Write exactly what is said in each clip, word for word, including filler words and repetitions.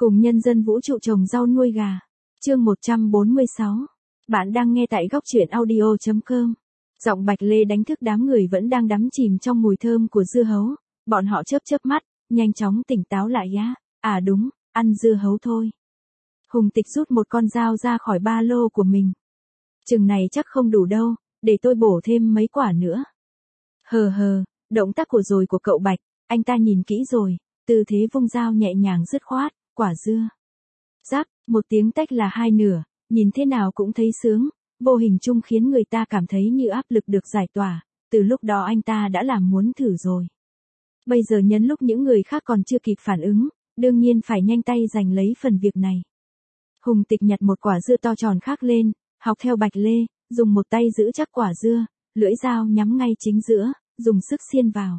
Cùng nhân dân vũ trụ trồng rau nuôi gà. Chương một trăm bốn mươi sáu. Bạn đang nghe tại góc truyện audio chấm com. Giọng Bạch Lê đánh thức đám người vẫn đang đắm chìm trong mùi thơm của dưa hấu. Bọn họ chớp chớp mắt, nhanh chóng tỉnh táo lại á. À đúng, ăn dưa hấu thôi. Hùng Tịch rút một con dao ra khỏi ba lô của mình. Chừng này chắc không đủ đâu, để tôi bổ thêm mấy quả nữa. Hờ hờ, động tác của rồi của cậu Bạch, anh ta nhìn kỹ rồi, tư thế vung dao nhẹ nhàng dứt khoát, quả dưa. Rắc, một tiếng tách là hai nửa, nhìn thế nào cũng thấy sướng, vô hình chung khiến người ta cảm thấy như áp lực được giải tỏa, từ lúc đó anh ta đã làm muốn thử rồi. Bây giờ nhân lúc những người khác còn chưa kịp phản ứng, đương nhiên phải nhanh tay giành lấy phần việc này. Hùng Tịch nhặt một quả dưa to tròn khác lên, học theo Bạch Lê, dùng một tay giữ chắc quả dưa, lưỡi dao nhắm ngay chính giữa, dùng sức xiên vào.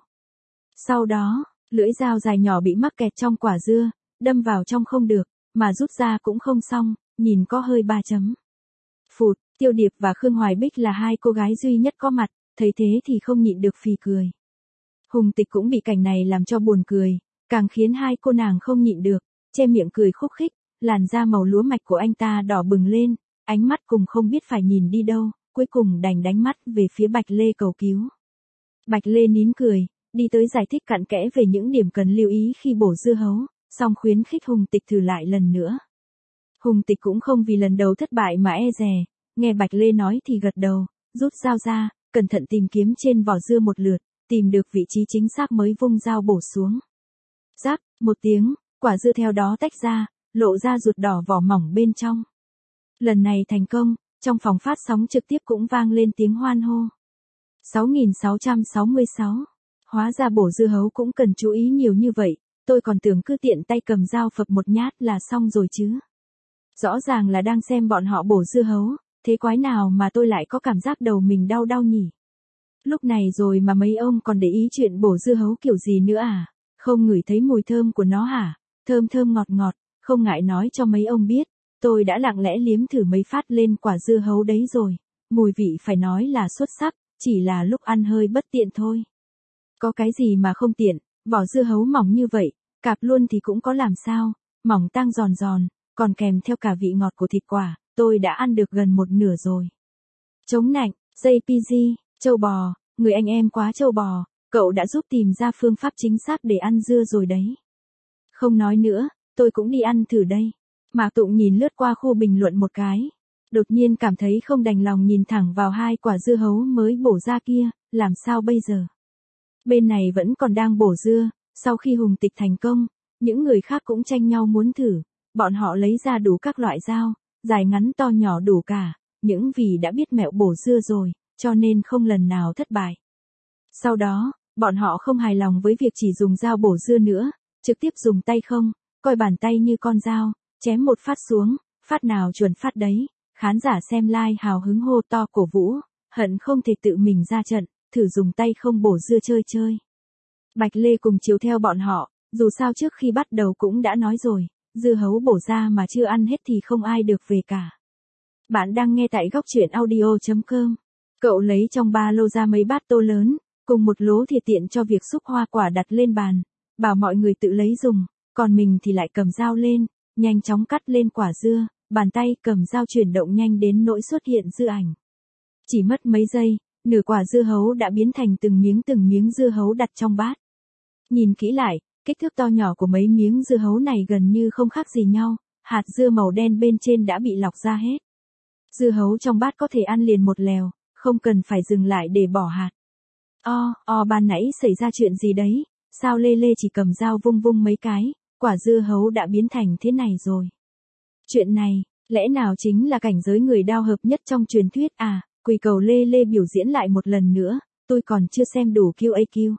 Sau đó, lưỡi dao dài nhỏ bị mắc kẹt trong quả dưa, đâm vào trong không được, mà rút ra cũng không xong, nhìn có hơi ba chấm. Phụt, Tiêu Điệp và Khương Hoài Bích là hai cô gái duy nhất có mặt, thấy thế thì không nhịn được phì cười. Hùng Tịch cũng bị cảnh này làm cho buồn cười, càng khiến hai cô nàng không nhịn được, che miệng cười khúc khích, làn da màu lúa mạch của anh ta đỏ bừng lên, ánh mắt cùng không biết phải nhìn đi đâu, cuối cùng đành đánh mắt về phía Bạch Lê cầu cứu. Bạch Lê nín cười, đi tới giải thích cặn kẽ về những điểm cần lưu ý khi bổ dưa hấu, xong khuyến khích Hùng Tịch thử lại lần nữa. Hùng Tịch cũng không vì lần đầu thất bại mà e dè, nghe Bạch Lê nói thì gật đầu, rút dao ra, cẩn thận tìm kiếm trên vỏ dưa một lượt, tìm được vị trí chính xác mới vung dao bổ xuống. Rắc, một tiếng, quả dưa theo đó tách ra, lộ ra ruột đỏ vỏ mỏng bên trong. Lần này thành công, trong phòng phát sóng trực tiếp cũng vang lên tiếng hoan hô. sáu nghìn sáu trăm sáu mươi sáu. Hóa ra bổ dưa hấu cũng cần chú ý nhiều như vậy, tôi còn tưởng cứ tiện tay cầm dao phập một nhát là xong rồi chứ. Rõ ràng là đang xem bọn họ bổ dưa hấu, thế quái nào mà tôi lại có cảm giác đầu mình đau đau nhỉ? Lúc này rồi mà mấy ông còn để ý chuyện bổ dưa hấu kiểu gì nữa à? Không ngửi thấy mùi thơm của nó hả? Thơm thơm ngọt ngọt, không ngại nói cho mấy ông biết, tôi đã lặng lẽ liếm thử mấy phát lên quả dưa hấu đấy rồi. Mùi vị phải nói là xuất sắc, chỉ là lúc ăn hơi bất tiện thôi. Có cái gì mà không tiện, vỏ dưa hấu mỏng như vậy, cạp luôn thì cũng có làm sao, mỏng tang giòn giòn, còn kèm theo cả vị ngọt của thịt quả, tôi đã ăn được gần một nửa rồi. Chống nạnh, jay pê giê, châu bò, người anh em quá châu bò, cậu đã giúp tìm ra phương pháp chính xác để ăn dưa rồi đấy. Không nói nữa, tôi cũng đi ăn thử đây. Mạc Tụng nhìn lướt qua khu bình luận một cái, đột nhiên cảm thấy không đành lòng nhìn thẳng vào hai quả dưa hấu mới bổ ra kia, làm sao bây giờ? Bên này vẫn còn đang bổ dưa, sau khi Hùng Tịch thành công, những người khác cũng tranh nhau muốn thử, bọn họ lấy ra đủ các loại dao, dài ngắn to nhỏ đủ cả, những vì đã biết mẹo bổ dưa rồi, cho nên không lần nào thất bại. Sau đó, bọn họ không hài lòng với việc chỉ dùng dao bổ dưa nữa, trực tiếp dùng tay không, coi bàn tay như con dao, chém một phát xuống, phát nào chuẩn phát đấy, khán giả xem live hào hứng hô to cổ vũ, hận không thể tự mình ra trận, thử dùng tay không bổ dưa chơi chơi. Bạch Lê cùng chiếu theo bọn họ, dù sao trước khi bắt đầu cũng đã nói rồi, dưa hấu bổ ra mà chưa ăn hết thì không ai được về cả. Bạn đang nghe tại góc truyện audio chấm com. Cậu lấy trong ba lô ra mấy bát tô lớn, cùng một lố thìa tiện cho việc xúc hoa quả đặt lên bàn, bảo mọi người tự lấy dùng, còn mình thì lại cầm dao lên, nhanh chóng cắt lên quả dưa, bàn tay cầm dao chuyển động nhanh đến nỗi xuất hiện dư ảnh. Chỉ mất mấy giây, nửa quả dưa hấu đã biến thành từng miếng từng miếng dưa hấu đặt trong bát. Nhìn kỹ lại, kích thước to nhỏ của mấy miếng dưa hấu này gần như không khác gì nhau, hạt dưa màu đen bên trên đã bị lọc ra hết. Dưa hấu trong bát có thể ăn liền một lèo, không cần phải dừng lại để bỏ hạt. O, o ban nãy xảy ra chuyện gì đấy, sao Lê Lê chỉ cầm dao vung vung mấy cái, quả dưa hấu đã biến thành thế này rồi. Chuyện này, lẽ nào chính là cảnh giới người đao hợp nhất trong truyền thuyết à, quỳ cầu Lê Lê biểu diễn lại một lần nữa, tôi còn chưa xem đủ quy a quy.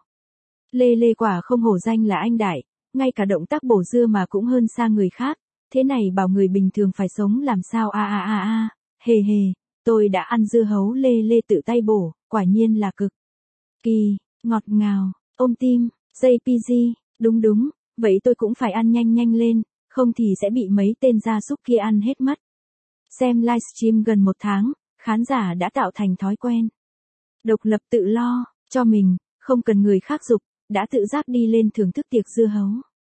Lê Lê quả không hổ danh là anh đại, ngay cả động tác bổ dưa mà cũng hơn xa người khác, thế này bảo người bình thường phải sống làm sao a a a a, hề hề, tôi đã ăn dưa hấu Lê Lê tự tay bổ, quả nhiên là cực kỳ, ngọt ngào, ôm tim, jay pê giê, đúng đúng, vậy tôi cũng phải ăn nhanh nhanh lên, không thì sẽ bị mấy tên gia súc kia ăn hết mất. Xem livestream gần một tháng, khán giả đã tạo thành thói quen. Độc lập tự lo, cho mình, không cần người khác giục, đã tự giác đi lên thưởng thức tiệc dưa hấu.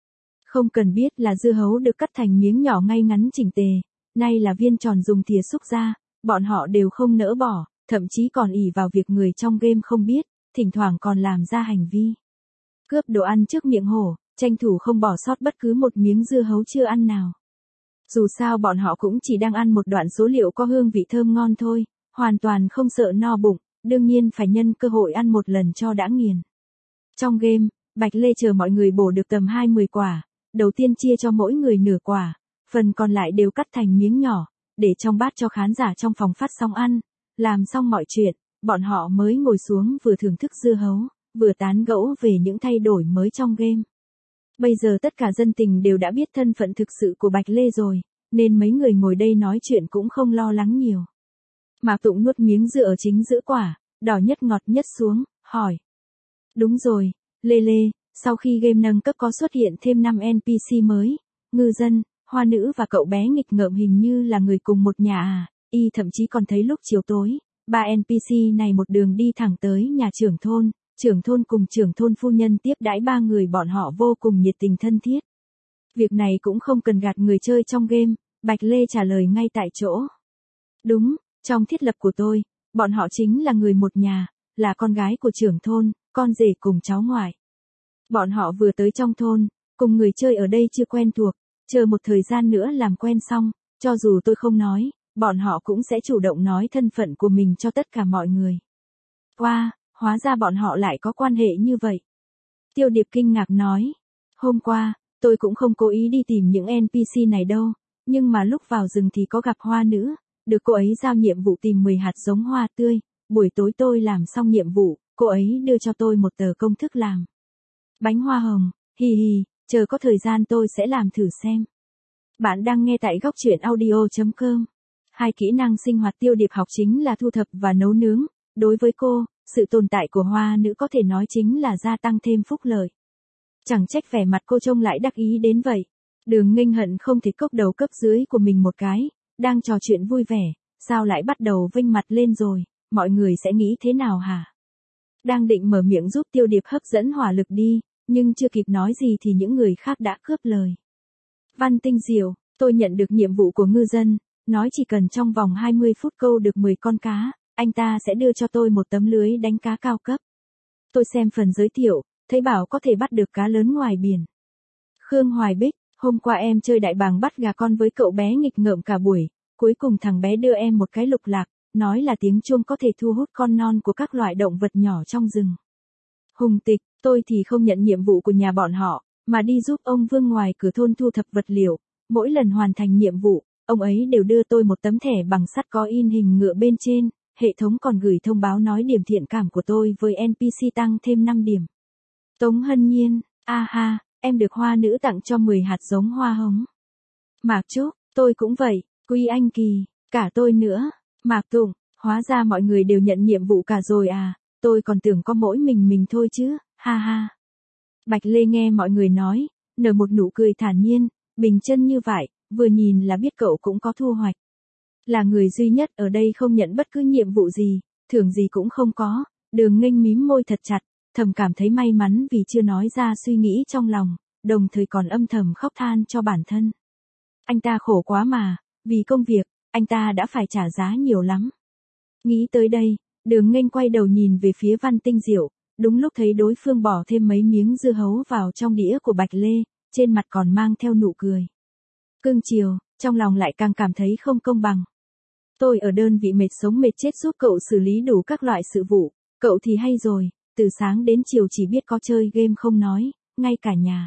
Không cần biết là dưa hấu được cắt thành miếng nhỏ ngay ngắn chỉnh tề, nay là viên tròn dùng thìa xúc ra, bọn họ đều không nỡ bỏ, thậm chí còn ỷ vào việc người trong game không biết, thỉnh thoảng còn làm ra hành vi cướp đồ ăn trước miệng hổ, tranh thủ không bỏ sót bất cứ một miếng dưa hấu chưa ăn nào. Dù sao bọn họ cũng chỉ đang ăn một đoạn số liệu có hương vị thơm ngon thôi, hoàn toàn không sợ no bụng, đương nhiên phải nhân cơ hội ăn một lần cho đã nghiền. Trong game, Bạch Lê chờ mọi người bổ được tầm hai mươi quả, đầu tiên chia cho mỗi người nửa quả, phần còn lại đều cắt thành miếng nhỏ, để trong bát cho khán giả trong phòng phát sóng ăn. Làm xong mọi chuyện, bọn họ mới ngồi xuống vừa thưởng thức dưa hấu, vừa tán gẫu về những thay đổi mới trong game. Bây giờ tất cả dân tình đều đã biết thân phận thực sự của Bạch Lê rồi, nên mấy người ngồi đây nói chuyện cũng không lo lắng nhiều. Mạc Tụng nuốt miếng dưa ở chính giữa quả, đỏ nhất ngọt nhất xuống, hỏi. Đúng rồi, Lê Lê, sau khi game nâng cấp có xuất hiện thêm năm en pê xê mới, ngư dân, hoa nữ và cậu bé nghịch ngợm hình như là người cùng một nhà à, y thậm chí còn thấy lúc chiều tối, ba en pê xê này một đường đi thẳng tới nhà trưởng thôn, trưởng thôn cùng trưởng thôn phu nhân tiếp đãi ba người bọn họ vô cùng nhiệt tình thân thiết. Việc này cũng không cần gạt người chơi trong game, Bạch Lê trả lời ngay tại chỗ. Đúng, trong thiết lập của tôi, bọn họ chính là người một nhà, là con gái của trưởng thôn, con rể cùng cháu ngoại. Bọn họ vừa tới trong thôn, cùng người chơi ở đây chưa quen thuộc, chờ một thời gian nữa làm quen xong, cho dù tôi không nói, bọn họ cũng sẽ chủ động nói thân phận của mình cho tất cả mọi người. Wow, hóa ra bọn họ lại có quan hệ như vậy. Tiêu Điệp kinh ngạc nói, hôm qua, tôi cũng không cố ý đi tìm những en pê xê này đâu, nhưng mà lúc vào rừng thì có gặp hoa nữ, được cô ấy giao nhiệm vụ tìm mười hạt giống hoa tươi, buổi tối tôi làm xong nhiệm vụ, cô ấy đưa cho tôi một tờ công thức làm bánh hoa hồng, hì hì, chờ có thời gian tôi sẽ làm thử xem. Bạn đang nghe tại góc truyện audio chấm com. Hai kỹ năng sinh hoạt Tiêu Điệp học chính là thu thập và nấu nướng, đối với cô, sự tồn tại của hoa nữ có thể nói chính là gia tăng thêm phúc lợi. Chẳng trách vẻ mặt cô trông lại đắc ý đến vậy. Đường Nghênh hận không thể cốc đầu cấp dưới của mình một cái, đang trò chuyện vui vẻ, sao lại bắt đầu vênh mặt lên rồi, mọi người sẽ nghĩ thế nào hả? Đang định mở miệng giúp Tiêu Điệp hấp dẫn hỏa lực đi, nhưng chưa kịp nói gì thì những người khác đã cướp lời. Văn Tinh Diệu, tôi nhận được nhiệm vụ của ngư dân, nói chỉ cần trong vòng hai mươi phút câu được mười con cá, anh ta sẽ đưa cho tôi một tấm lưới đánh cá cao cấp. Tôi xem phần giới thiệu, thấy bảo có thể bắt được cá lớn ngoài biển. Khương Hoài Bích, hôm qua em chơi đại bàng bắt gà con với cậu bé nghịch ngợm cả buổi, cuối cùng thằng bé đưa em một cái lục lạc, nói là tiếng chuông có thể thu hút con non của các loại động vật nhỏ trong rừng. Hùng Tịch, tôi thì không nhận nhiệm vụ của nhà bọn họ, mà đi giúp ông Vương ngoài cửa thôn thu thập vật liệu, mỗi lần hoàn thành nhiệm vụ, ông ấy đều đưa tôi một tấm thẻ bằng sắt có in hình ngựa bên trên, hệ thống còn gửi thông báo nói điểm thiện cảm của tôi với en pê xê tăng thêm năm điểm. Tống Hân Nhiên, a ha, em được hoa nữ tặng cho mười hạt giống hoa hồng. Mạc Trúc, tôi cũng vậy, Quy Anh Kỳ, cả tôi nữa. Mạc Tụng, hóa ra mọi người đều nhận nhiệm vụ cả rồi à, tôi còn tưởng có mỗi mình mình thôi chứ, ha ha. Bạch Lê nghe mọi người nói, nở một nụ cười thản nhiên, bình chân như vậy, vừa nhìn là biết cậu cũng có thu hoạch. Là người duy nhất ở đây không nhận bất cứ nhiệm vụ gì, thưởng gì cũng không có, Đường Nghênh mím môi thật chặt, thầm cảm thấy may mắn vì chưa nói ra suy nghĩ trong lòng, đồng thời còn âm thầm khóc than cho bản thân. Anh ta khổ quá mà, vì công việc, anh ta đã phải trả giá nhiều lắm. Nghĩ tới đây, Đường Nghênh quay đầu nhìn về phía Văn Tinh Diệu, đúng lúc thấy đối phương bỏ thêm mấy miếng dưa hấu vào trong đĩa của Bạch Lê, trên mặt còn mang theo nụ cười. Cưng chiều, trong lòng lại càng cảm thấy không công bằng. Tôi ở đơn vị mệt sống mệt chết giúp cậu xử lý đủ các loại sự vụ, cậu thì hay rồi, từ sáng đến chiều chỉ biết có chơi game không nói, ngay cả nhà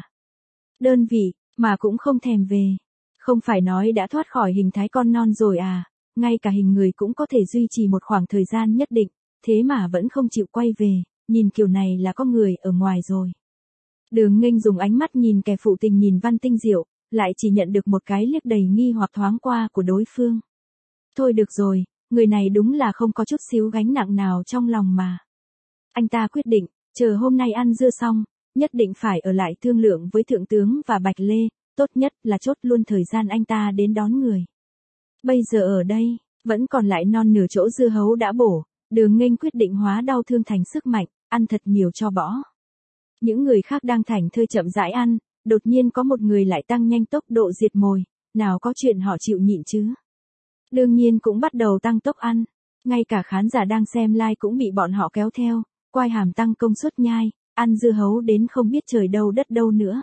đơn vị, mà cũng không thèm về. Không phải nói đã thoát khỏi hình thái con non rồi à, ngay cả hình người cũng có thể duy trì một khoảng thời gian nhất định, thế mà vẫn không chịu quay về, nhìn kiểu này là có người ở ngoài rồi. Đường Nghênh dùng ánh mắt nhìn kẻ phụ tình nhìn Văn Tinh Diệu, lại chỉ nhận được một cái liếc đầy nghi hoặc thoáng qua của đối phương. Thôi được rồi, người này đúng là không có chút xíu gánh nặng nào trong lòng mà. Anh ta quyết định, chờ hôm nay ăn dưa xong, nhất định phải ở lại thương lượng với Thượng tướng và Bạch Lê, tốt nhất là chốt luôn thời gian anh ta đến đón người. Bây giờ ở đây, vẫn còn lại non nửa chỗ dưa hấu đã bổ, Đường Nghênh quyết định hóa đau thương thành sức mạnh, ăn thật nhiều cho bỏ. Những người khác đang thảnh thơi chậm rãi ăn, đột nhiên có một người lại tăng nhanh tốc độ diệt mồi, nào có chuyện họ chịu nhịn chứ. Đương nhiên cũng bắt đầu tăng tốc ăn, ngay cả khán giả đang xem live cũng bị bọn họ kéo theo, quai hàm tăng công suất nhai, ăn dưa hấu đến không biết trời đâu đất đâu nữa.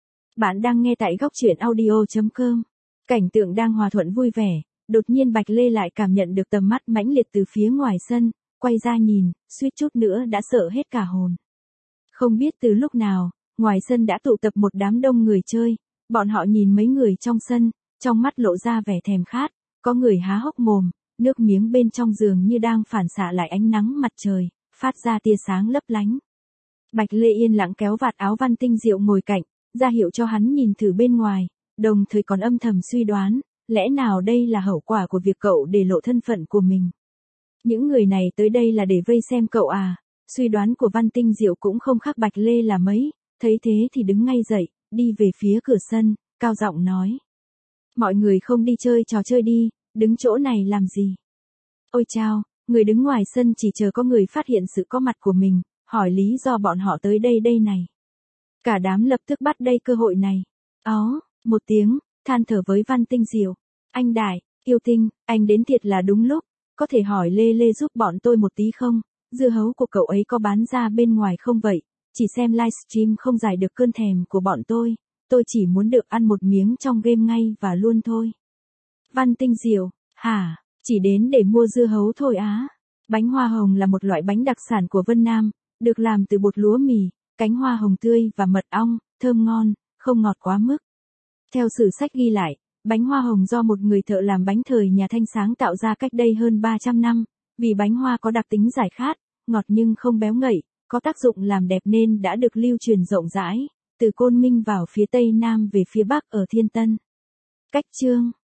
Bạn đang nghe tại góc truyện audio chấm com. Cảnh tượng đang hòa thuận vui vẻ, đột nhiên Bạch Lê lại cảm nhận được tầm mắt mãnh liệt từ phía ngoài sân, quay ra nhìn, suýt chút nữa đã sợ hết cả hồn. Không biết từ lúc nào, ngoài sân đã tụ tập một đám đông người chơi, bọn họ nhìn mấy người trong sân, trong mắt lộ ra vẻ thèm khát, có người há hốc mồm, nước miếng bên trong giường như đang phản xạ lại ánh nắng mặt trời, phát ra tia sáng lấp lánh. Bạch Lê yên lặng kéo vạt áo Văn Tinh Diệu ngồi cạnh, ra hiệu cho hắn nhìn thử bên ngoài, đồng thời còn âm thầm suy đoán, lẽ nào đây là hậu quả của việc cậu để lộ thân phận của mình. Những người này tới đây là để vây xem cậu à, suy đoán của Văn Tinh Diệu cũng không khác Bạch Lê là mấy, thấy thế thì đứng ngay dậy, đi về phía cửa sân, cao giọng nói. Mọi người không đi chơi trò chơi đi, đứng chỗ này làm gì? Ôi chao, người đứng ngoài sân chỉ chờ có người phát hiện sự có mặt của mình, hỏi lý do bọn họ tới đây đây này. Cả đám lập tức bắt đây cơ hội này. Ó, một tiếng, than thở với Văn Tinh Diệu. Anh Đại, yêu tinh, anh đến thiệt là đúng lúc, có thể hỏi Lê Lê giúp bọn tôi một tí không? Dưa hấu của cậu ấy có bán ra bên ngoài không vậy? Chỉ xem livestream không giải được cơn thèm của bọn tôi, tôi chỉ muốn được ăn một miếng trong game ngay và luôn thôi. Văn Tinh Diệu, hả, chỉ đến để mua dưa hấu thôi á? Bánh hoa hồng là một loại bánh đặc sản của Vân Nam, được làm từ bột lúa mì, cánh hoa hồng tươi và mật ong, thơm ngon, không ngọt quá mức. Theo sử sách ghi lại, bánh hoa hồng do một người thợ làm bánh thời nhà Thanh sáng tạo ra cách đây hơn ba trăm năm, vì bánh hoa có đặc tính giải khát, ngọt nhưng không béo ngậy, có tác dụng làm đẹp nên đã được lưu truyền rộng rãi, từ Côn Minh vào phía Tây Nam về phía Bắc ở Thiên Tân. Cách chương